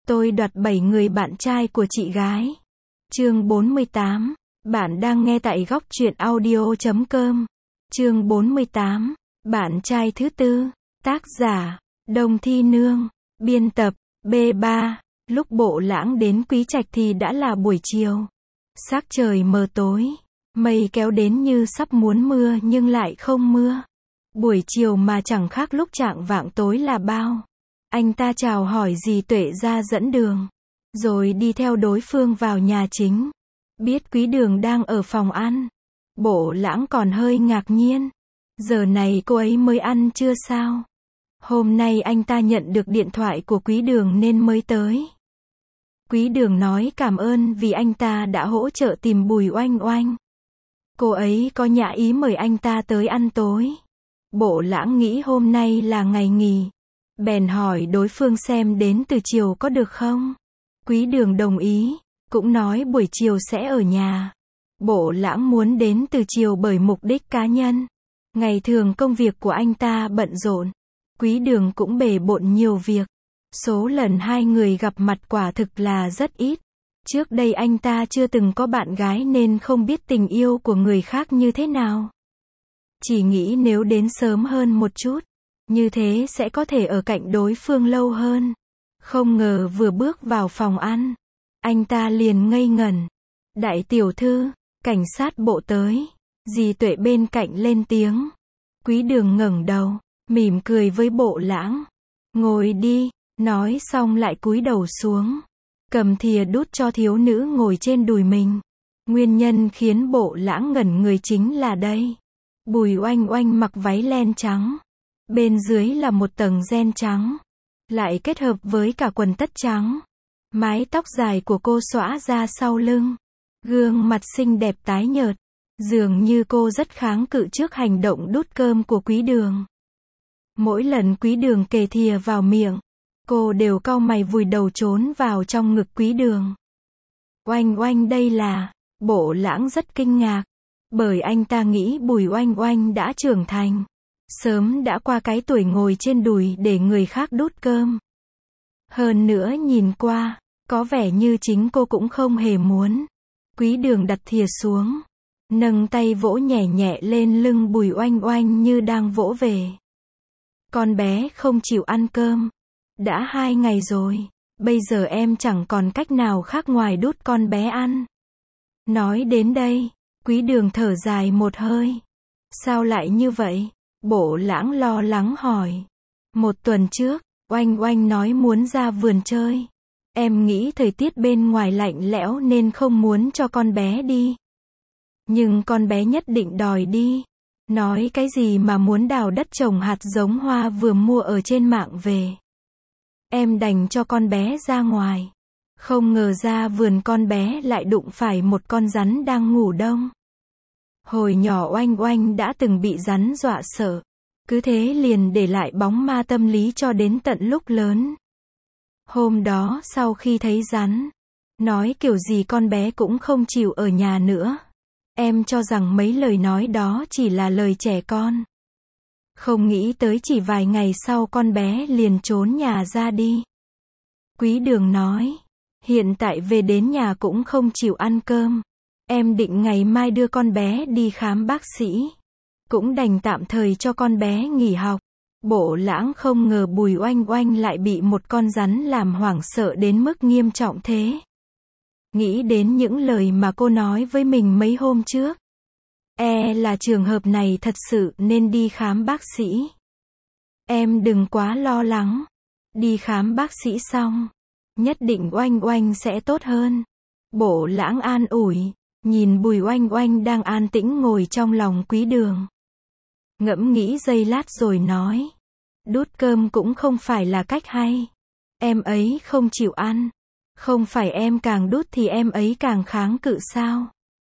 Tôi đoạt 7 người bạn trai của chị gái. Chương 48. Bạn đang nghe tại góc truyện audio.com. Chương 48. Bạn trai thứ tư. Tác giả: Đồng Thi Nương. Biên tập: B3. Lúc Bộ Lãng đến Quý Trạch thì đã là buổi chiều. Sắc trời mờ tối. Mây kéo đến như sắp muốn mưa nhưng lại không mưa. Buổi chiều mà chẳng khác lúc chạng vạng tối là bao. Anh ta chào hỏi dì Tuệ ra dẫn đường, rồi đi theo đối phương vào nhà chính. Biết Quý Đường đang ở phòng ăn, Bộ Lãng còn hơi ngạc nhiên. Giờ này cô ấy mới ăn chưa sao? Hôm nay anh ta nhận được điện thoại của Quý Đường nên mới tới. Quý Đường nói cảm ơn vì anh ta đã hỗ trợ tìm Bùi Oanh Oanh. Cô ấy có nhã ý mời anh ta tới ăn tối. Bộ Lãng nghĩ hôm nay là ngày nghỉ, bèn hỏi đối phương xem đến từ chiều có được không. Quý Đường đồng ý, cũng nói buổi chiều sẽ ở nhà. Bộ Lãng muốn đến từ chiều bởi mục đích cá nhân. Ngày thường công việc của anh ta bận rộn, Quý Đường cũng bề bộn nhiều việc. Số lần hai người gặp mặt quả thực là rất ít. Trước đây anh ta chưa từng có bạn gái nên không biết tình yêu của người khác như thế nào. Chỉ nghĩ nếu đến sớm hơn một chút, như thế sẽ có thể ở cạnh đối phương lâu hơn. Không ngờ vừa bước vào phòng ăn, anh ta liền ngây ngẩn. Đại tiểu thư, cảnh sát bộ tới. Dì Tuệ bên cạnh lên tiếng. Quý Đường ngẩng đầu, mỉm cười với Bộ Lãng. Ngồi đi, nói xong lại cúi đầu xuống, cầm thìa đút cho thiếu nữ ngồi trên đùi mình. Nguyên nhân khiến Bộ Lãng ngẩn người chính là đây. Bùi Oanh Oanh mặc váy len trắng, bên dưới là một tầng ren trắng, lại kết hợp với cả quần tất trắng. Mái tóc dài của cô xõa ra sau lưng, gương mặt xinh đẹp tái nhợt, dường như cô rất kháng cự trước hành động đút cơm của Quý Đường. Mỗi lần Quý Đường kề thìa vào miệng, cô đều cau mày vùi đầu trốn vào trong ngực Quý Đường. Oanh Oanh đây là... Bộ Lãng rất kinh ngạc, bởi anh ta nghĩ Bùi Oanh Oanh đã trưởng thành, sớm đã qua cái tuổi ngồi trên đùi để người khác đút cơm. Hơn nữa nhìn qua, có vẻ như chính cô cũng không hề muốn. Quý Đường đặt thìa xuống, nâng tay vỗ nhẹ nhẹ lên lưng Bùi Oanh Oanh như đang vỗ về. Con bé không chịu ăn cơm. Đã 2 ngày rồi, bây giờ em chẳng còn cách nào khác ngoài đút con bé ăn. Nói đến đây, Quý Đường thở dài một hơi. Sao lại như vậy? Bộ Lãng lo lắng hỏi. 1 tuần trước, Oanh Oanh nói muốn ra vườn chơi. Em nghĩ thời tiết bên ngoài lạnh lẽo nên không muốn cho con bé đi. Nhưng con bé nhất định đòi đi. Nói cái gì mà muốn đào đất trồng hạt giống hoa vừa mua ở trên mạng về. Em đành cho con bé ra ngoài. Không ngờ ra vườn con bé lại đụng phải một con rắn đang ngủ đông. Hồi nhỏ Oanh Oanh đã từng bị rắn dọa sợ. Cứ thế liền để lại bóng ma tâm lý cho đến tận lúc lớn. Hôm đó sau khi thấy rắn, nói kiểu gì con bé cũng không chịu ở nhà nữa. Em cho rằng mấy lời nói đó chỉ là lời trẻ con. Không nghĩ tới chỉ vài ngày sau con bé liền trốn nhà ra đi. Quý Đường nói, hiện tại về đến nhà cũng không chịu ăn cơm. Em định ngày mai đưa con bé đi khám bác sĩ. Cũng đành tạm thời cho con bé nghỉ học. Bộ Lãng không ngờ Bùi Oanh Oanh lại bị một con rắn làm hoảng sợ đến mức nghiêm trọng thế. Nghĩ đến những lời mà cô nói với mình mấy hôm trước. Là trường hợp này thật sự nên đi khám bác sĩ. Em đừng quá lo lắng. Đi khám bác sĩ xong, nhất định Oanh Oanh sẽ tốt hơn. Bộ Lãng an ủi, nhìn Bùi Oanh Oanh đang an tĩnh ngồi trong lòng Quý Đường. Ngẫm nghĩ giây lát rồi nói. Đút cơm cũng không phải là cách hay. Em ấy không chịu ăn. Không phải em càng đút thì em ấy càng kháng cự sao?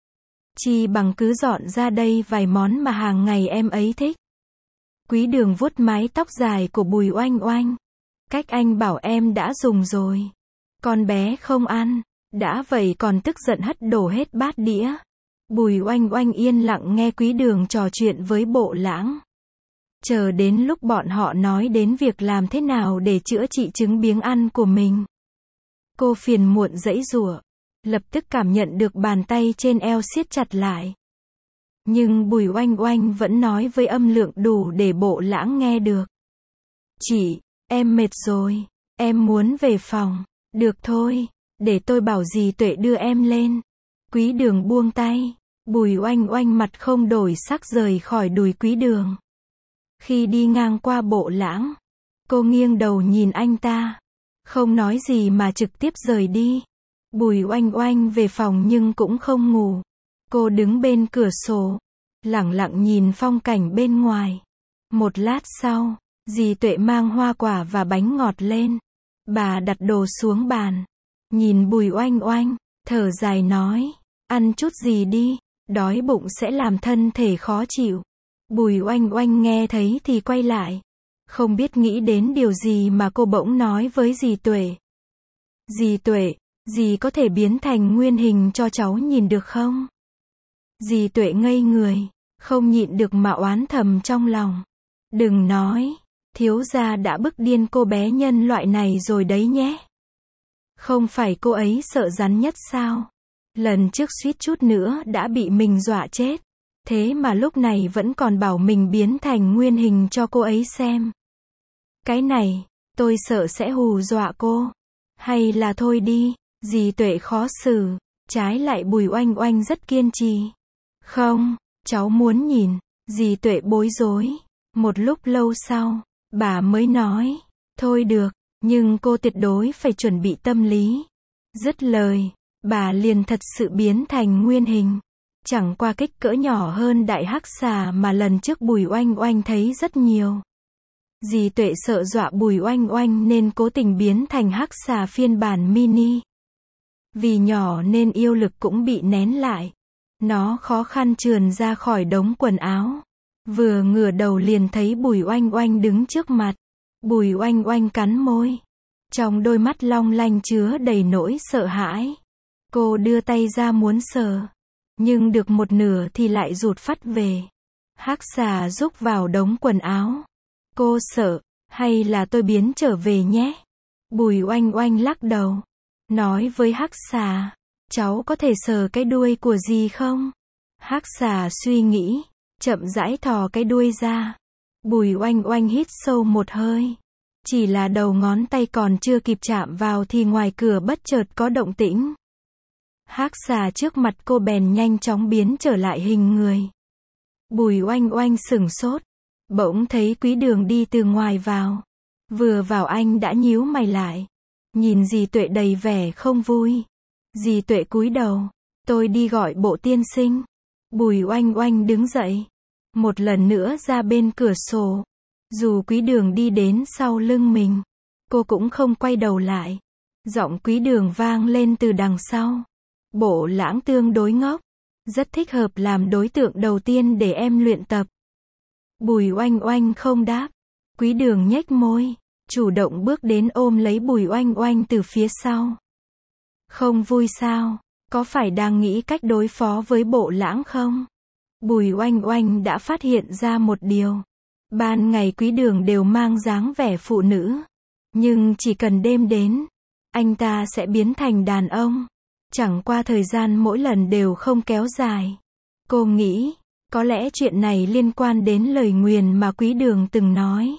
Chi bằng cứ dọn ra đây vài món mà hàng ngày em ấy thích. Quý Đường vuốt mái tóc dài của Bùi Oanh Oanh. Cách anh bảo em đã dùng rồi. Con bé không ăn. Đã vậy còn tức giận hất đổ hết bát đĩa. Bùi Oanh Oanh yên lặng nghe Quý Đường trò chuyện với Bộ Lãng. Chờ đến lúc bọn họ nói đến việc làm thế nào để chữa trị chứng biếng ăn của mình. Cô phiền muộn giãy giụa, lập tức cảm nhận được bàn tay trên eo siết chặt lại. Nhưng Bùi Oanh Oanh vẫn nói với âm lượng đủ để Bộ Lãng nghe được. Chị, em mệt rồi, em muốn về phòng. Được thôi, để tôi bảo dì Tuệ đưa em lên. Quý Đường buông tay, Bùi Oanh Oanh mặt không đổi sắc rời khỏi đùi Quý Đường. Khi đi ngang qua Bộ Lãng, cô nghiêng đầu nhìn anh ta, không nói gì mà trực tiếp rời đi. Bùi Oanh Oanh về phòng nhưng cũng không ngủ. Cô đứng bên cửa sổ, lẳng lặng nhìn phong cảnh bên ngoài. Một lát sau, dì Tuệ mang hoa quả và bánh ngọt lên. Bà đặt đồ xuống bàn, nhìn Bùi Oanh Oanh, thở dài nói, ăn chút gì đi, đói bụng sẽ làm thân thể khó chịu. Bùi Oanh Oanh nghe thấy thì quay lại, không biết nghĩ đến điều gì mà cô bỗng nói với dì Tuệ. Dì Tuệ, dì có thể biến thành nguyên hình cho cháu nhìn được không? Dì Tuệ ngây người, không nhịn được mà oán thầm trong lòng. Đừng nói, thiếu gia đã bức điên cô bé nhân loại này rồi đấy nhé. Không phải cô ấy sợ rắn nhất sao? Lần trước suýt chút nữa đã bị mình dọa chết. Thế mà lúc này vẫn còn bảo mình biến thành nguyên hình cho cô ấy xem. Cái này, tôi sợ sẽ hù dọa cô. Hay là thôi đi, dì Tuệ khó xử. Trái lại Bùi Oanh Oanh rất kiên trì. Không, cháu muốn nhìn. Dì Tuệ bối rối. Một lúc lâu sau, bà mới nói, thôi được, nhưng cô tuyệt đối phải chuẩn bị tâm lý. Dứt lời, bà liền thật sự biến thành nguyên hình. Chẳng qua kích cỡ nhỏ hơn đại hắc xà mà lần trước Bùi Oanh Oanh thấy rất nhiều. Dì Tuệ sợ dọa Bùi Oanh Oanh nên cố tình biến thành hắc xà phiên bản mini. Vì nhỏ nên yêu lực cũng bị nén lại. Nó khó khăn trườn ra khỏi đống quần áo. Vừa ngửa đầu liền thấy Bùi Oanh Oanh đứng trước mặt. Bùi Oanh Oanh cắn môi. Trong đôi mắt long lanh chứa đầy nỗi sợ hãi. Cô đưa tay ra muốn sờ. Nhưng được một nửa thì lại rụt phắt về. Hắc xà rúc vào đống quần áo. Cô sợ, hay là tôi biến trở về nhé? Bùi Oanh Oanh lắc đầu. Nói với hắc xà, cháu có thể sờ cái đuôi của dì không? Hắc xà suy nghĩ, chậm rãi thò cái đuôi ra. Bùi Oanh Oanh hít sâu một hơi. Chỉ là đầu ngón tay còn chưa kịp chạm vào thì ngoài cửa bất chợt có động tĩnh. Hắc xà trước mặt cô bèn nhanh chóng biến trở lại hình người. Bùi Oanh Oanh sửng sốt. Bỗng thấy Quý Đường đi từ ngoài vào. Vừa vào anh đã nhíu mày lại. Nhìn dì Tuệ đầy vẻ không vui. Dì Tuệ cúi đầu. Tôi đi gọi Bộ tiên sinh. Bùi Oanh Oanh đứng dậy. Một lần nữa ra bên cửa sổ. Dù Quý Đường đi đến sau lưng mình, cô cũng không quay đầu lại. Giọng Quý Đường vang lên từ đằng sau. Bộ Lãng tương đối ngốc. Rất thích hợp làm đối tượng đầu tiên để em luyện tập. Bùi Oanh Oanh không đáp. Quý Đường nhếch môi, chủ động bước đến ôm lấy Bùi Oanh Oanh từ phía sau. Không vui sao? Có phải đang nghĩ cách đối phó với Bộ Lãng không? Bùi Oanh Oanh đã phát hiện ra một điều. Ban ngày Quý Đường đều mang dáng vẻ phụ nữ. Nhưng chỉ cần đêm đến, anh ta sẽ biến thành đàn ông. Chẳng qua thời gian mỗi lần đều không kéo dài. Cô nghĩ, có lẽ chuyện này liên quan đến lời nguyền mà Quý Đường từng nói.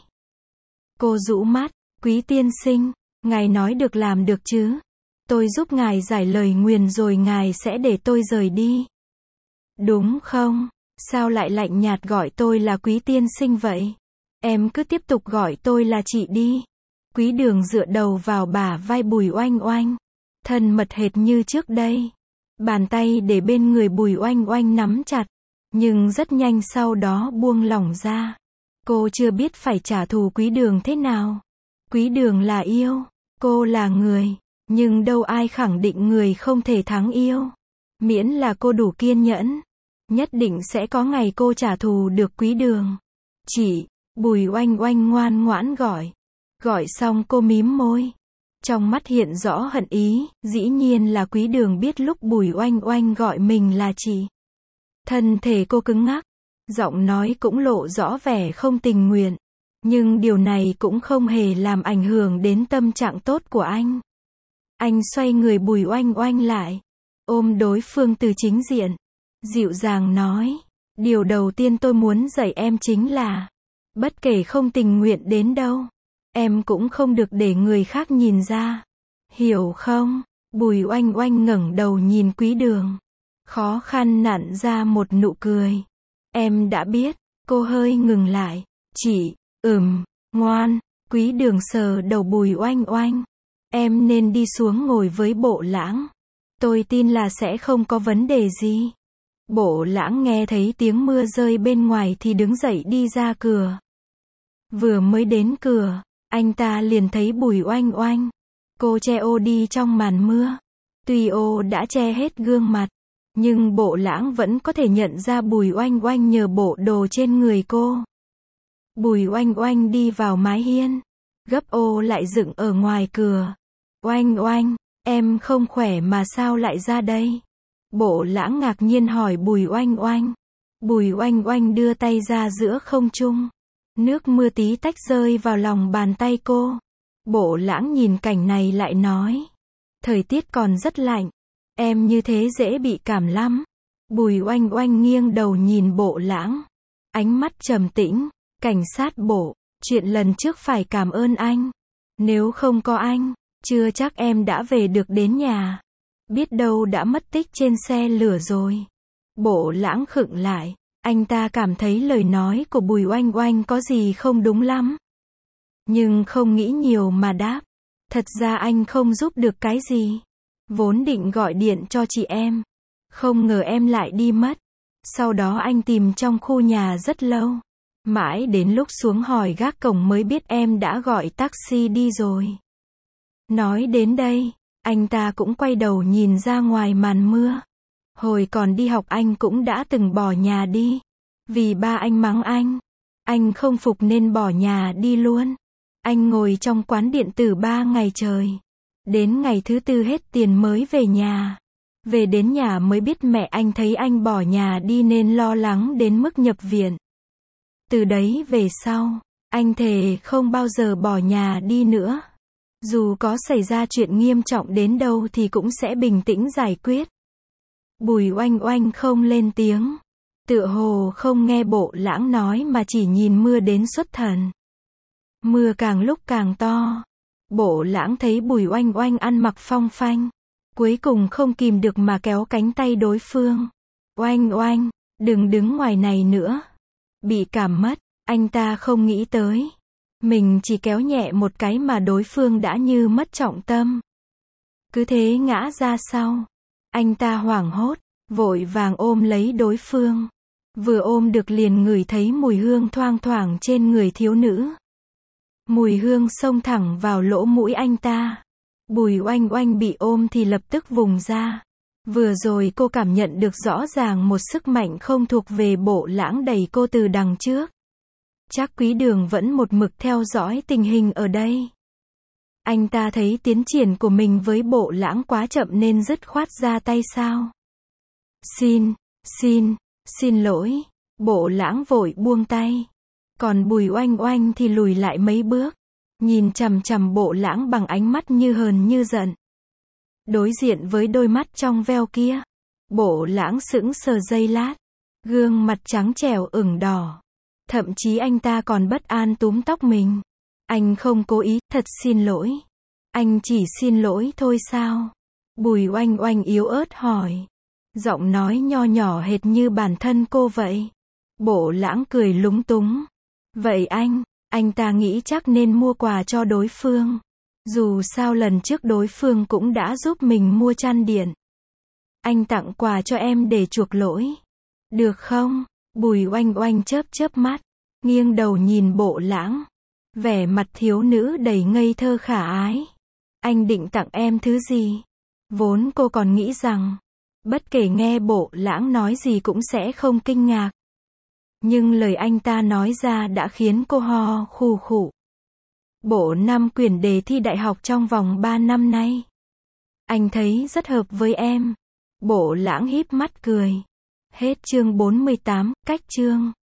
Cô rũ mắt, Quý tiên sinh, ngài nói được làm được chứ? Tôi giúp ngài giải lời nguyền rồi ngài sẽ để tôi rời đi. Đúng không? Sao lại lạnh nhạt gọi tôi là Quý tiên sinh vậy? Em cứ tiếp tục gọi tôi là chị đi. Quý Đường dựa đầu vào bả vai Bùi Oanh Oanh. Thân mật hệt như trước đây. Bàn tay để bên người Bùi Oanh Oanh nắm chặt. Nhưng rất nhanh sau đó buông lỏng ra. Cô chưa biết phải trả thù Quý Đường thế nào. Quý Đường là yêu. Cô là người. Nhưng đâu ai khẳng định người không thể thắng yêu. Miễn là cô đủ kiên nhẫn. Nhất định sẽ có ngày cô trả thù được Quý Đường. Chị, Bùi Oanh Oanh ngoan ngoãn gọi. Gọi xong cô mím môi. Trong mắt hiện rõ hận ý, dĩ nhiên là Quý Đường biết lúc Bùi Oanh Oanh gọi mình là chị. Thân thể cô cứng ngắc, giọng nói cũng lộ rõ vẻ không tình nguyện. Nhưng điều này cũng không hề làm ảnh hưởng đến tâm trạng tốt của anh. Anh xoay người Bùi Oanh Oanh lại, ôm đối phương từ chính diện, dịu dàng nói, điều đầu tiên tôi muốn dạy em chính là, bất kể không tình nguyện đến đâu, em cũng không được để người khác nhìn ra. Hiểu không? Bùi Oanh Oanh ngẩng đầu nhìn Quý Đường, khó khăn nặn ra một nụ cười. Em đã biết. Cô hơi ngừng lại. Chị, ngoan. Quý Đường sờ đầu Bùi Oanh Oanh. Em nên đi xuống ngồi với Bộ Lãng. Tôi tin là sẽ không có vấn đề gì. Bộ Lãng nghe thấy tiếng mưa rơi bên ngoài thì đứng dậy đi ra cửa. Vừa mới đến cửa, anh ta liền thấy Bùi Oanh Oanh. Cô che ô đi trong màn mưa. Tuy ô đã che hết gương mặt, nhưng Bộ Lãng vẫn có thể nhận ra Bùi Oanh Oanh nhờ bộ đồ trên người cô. Bùi Oanh Oanh đi vào mái hiên, gấp ô lại dựng ở ngoài cửa. Oanh Oanh, em không khỏe mà sao lại ra đây? Bộ Lãng ngạc nhiên hỏi Bùi Oanh Oanh. Bùi Oanh Oanh đưa tay ra giữa không trung. Nước mưa tí tách rơi vào lòng bàn tay cô. Bộ Lãng nhìn cảnh này lại nói. Thời tiết còn rất lạnh. Em như thế dễ bị cảm lắm. Bùi Oanh Oanh nghiêng đầu nhìn Bộ Lãng. Ánh mắt trầm tĩnh. Cảnh sát Bộ, chuyện lần trước phải cảm ơn anh. Nếu không có anh, chưa chắc em đã về được đến nhà. Biết đâu đã mất tích trên xe lửa rồi. Bộ Lãng khựng lại. Anh ta cảm thấy lời nói của Bùi Oanh Oanh có gì không đúng lắm. Nhưng không nghĩ nhiều mà đáp. Thật ra anh không giúp được cái gì. Vốn định gọi điện cho chị em. Không ngờ em lại đi mất. Sau đó anh tìm trong khu nhà rất lâu. Mãi đến lúc xuống hỏi gác cổng mới biết em đã gọi taxi đi rồi. Nói đến đây, anh ta cũng quay đầu nhìn ra ngoài màn mưa. Hồi còn đi học anh cũng đã từng bỏ nhà đi. Vì ba anh mắng anh. Anh không phục nên bỏ nhà đi luôn. Anh ngồi trong quán điện tử 3 ngày trời. Đến ngày thứ 4 hết tiền mới về nhà. Về đến nhà mới biết mẹ anh thấy anh bỏ nhà đi nên lo lắng đến mức nhập viện. Từ đấy về sau, anh thề không bao giờ bỏ nhà đi nữa. Dù có xảy ra chuyện nghiêm trọng đến đâu thì cũng sẽ bình tĩnh giải quyết. Bùi Oanh Oanh không lên tiếng. Tựa hồ không nghe Bộ Lãng nói mà chỉ nhìn mưa đến xuất thần. Mưa càng lúc càng to. Bộ Lãng thấy Bùi Oanh Oanh ăn mặc phong phanh. Cuối cùng không kìm được mà kéo cánh tay đối phương. Oanh Oanh, đừng đứng ngoài này nữa. Bị cảm mất, anh ta không nghĩ tới. Mình chỉ kéo nhẹ một cái mà đối phương đã như mất trọng tâm. Cứ thế ngã ra sau. Anh ta hoảng hốt, vội vàng ôm lấy đối phương. Vừa ôm được liền ngửi thấy mùi hương thoang thoảng trên người thiếu nữ. Mùi hương xông thẳng vào lỗ mũi anh ta. Bùi Oanh Oanh bị ôm thì lập tức vùng ra. Vừa rồi cô cảm nhận được rõ ràng một sức mạnh không thuộc về Bộ Lãng đẩy cô từ đằng trước. Chắc Quý Đường vẫn một mực theo dõi tình hình ở đây. Anh ta thấy tiến triển của mình với Bộ Lãng quá chậm nên dứt khoát ra tay sao. Xin lỗi. Bộ Lãng vội buông tay. Còn Bùi Oanh Oanh thì lùi lại mấy bước. Nhìn chằm chằm Bộ Lãng bằng ánh mắt như hờn như giận. Đối diện với đôi mắt trong veo kia. Bộ Lãng sững sờ giây lát. Gương mặt trắng trẻo ửng đỏ. Thậm chí anh ta còn bất an túm tóc mình. Anh không cố ý, thật xin lỗi. Anh chỉ xin lỗi thôi sao? Bùi Oanh Oanh yếu ớt hỏi. Giọng nói nho nhỏ hệt như bản thân cô vậy. Bộ Lãng cười lúng túng. Vậy anh ta nghĩ chắc nên mua quà cho đối phương. Dù sao lần trước đối phương cũng đã giúp mình mua chăn điện. Anh tặng quà cho em để chuộc lỗi. Được không? Bùi Oanh Oanh chớp mắt. Nghiêng đầu nhìn Bộ Lãng. Vẻ mặt thiếu nữ đầy ngây thơ khả ái. Anh định tặng em thứ gì? Vốn cô còn nghĩ rằng, bất kể nghe Bộ Lãng nói gì cũng sẽ không kinh ngạc. Nhưng lời anh ta nói ra đã khiến cô ho khù khụ. Bộ 5 quyển đề thi đại học trong vòng 3 năm nay. Anh thấy rất hợp với em. Bộ Lãng híp mắt cười. Hết chương 48, cách chương.